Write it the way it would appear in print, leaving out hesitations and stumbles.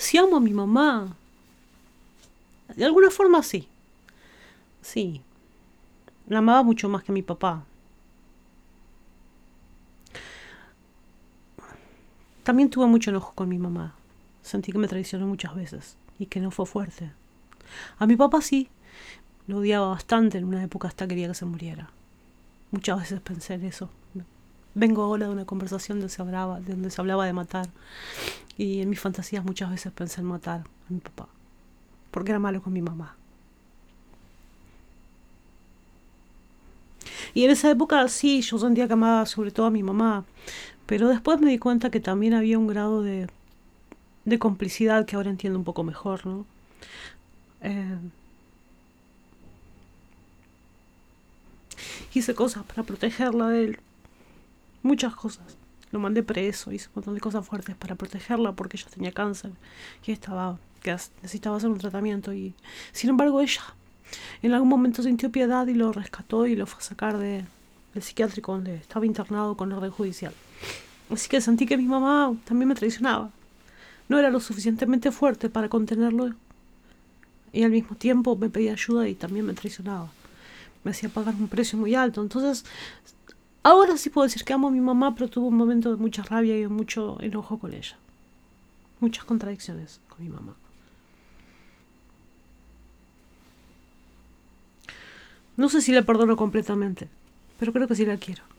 Sí amo a mi mamá. De alguna forma sí. Sí. La amaba mucho más que a mi papá. También tuve mucho enojo con mi mamá. Sentí que me traicionó muchas veces y que no fue fuerte. A mi papá sí. Lo odiaba bastante en una época, hasta quería que se muriera. Muchas veces pensé en eso. Vengo ahora de una conversación donde se hablaba de matar. Y en mis fantasías muchas veces pensé en matar a mi papá. Porque era malo con mi mamá. Y en esa época sí, yo sentía que amaba sobre todo a mi mamá. Pero después me di cuenta que también había un grado de complicidad que ahora entiendo un poco mejor, ¿no? Eh, Hice cosas para protegerla de él. Muchas cosas. Lo mandé preso, hice un montón de cosas fuertes para protegerla porque ella tenía cáncer y necesitaba hacer un tratamiento. Y sin embargo ella en algún momento sintió piedad y lo rescató y lo fue a sacar del psiquiátrico donde estaba internado con orden judicial. Así que sentí que mi mamá también me traicionaba. No era lo suficientemente fuerte para contenerlo y al mismo tiempo me pedía ayuda y también me traicionaba. Me hacía pagar un precio muy alto. Entonces, ahora sí puedo decir que amo a mi mamá, pero tuve un momento de mucha rabia y de mucho enojo con ella. Muchas contradicciones con mi mamá. No sé si la perdono completamente, pero creo que sí la quiero.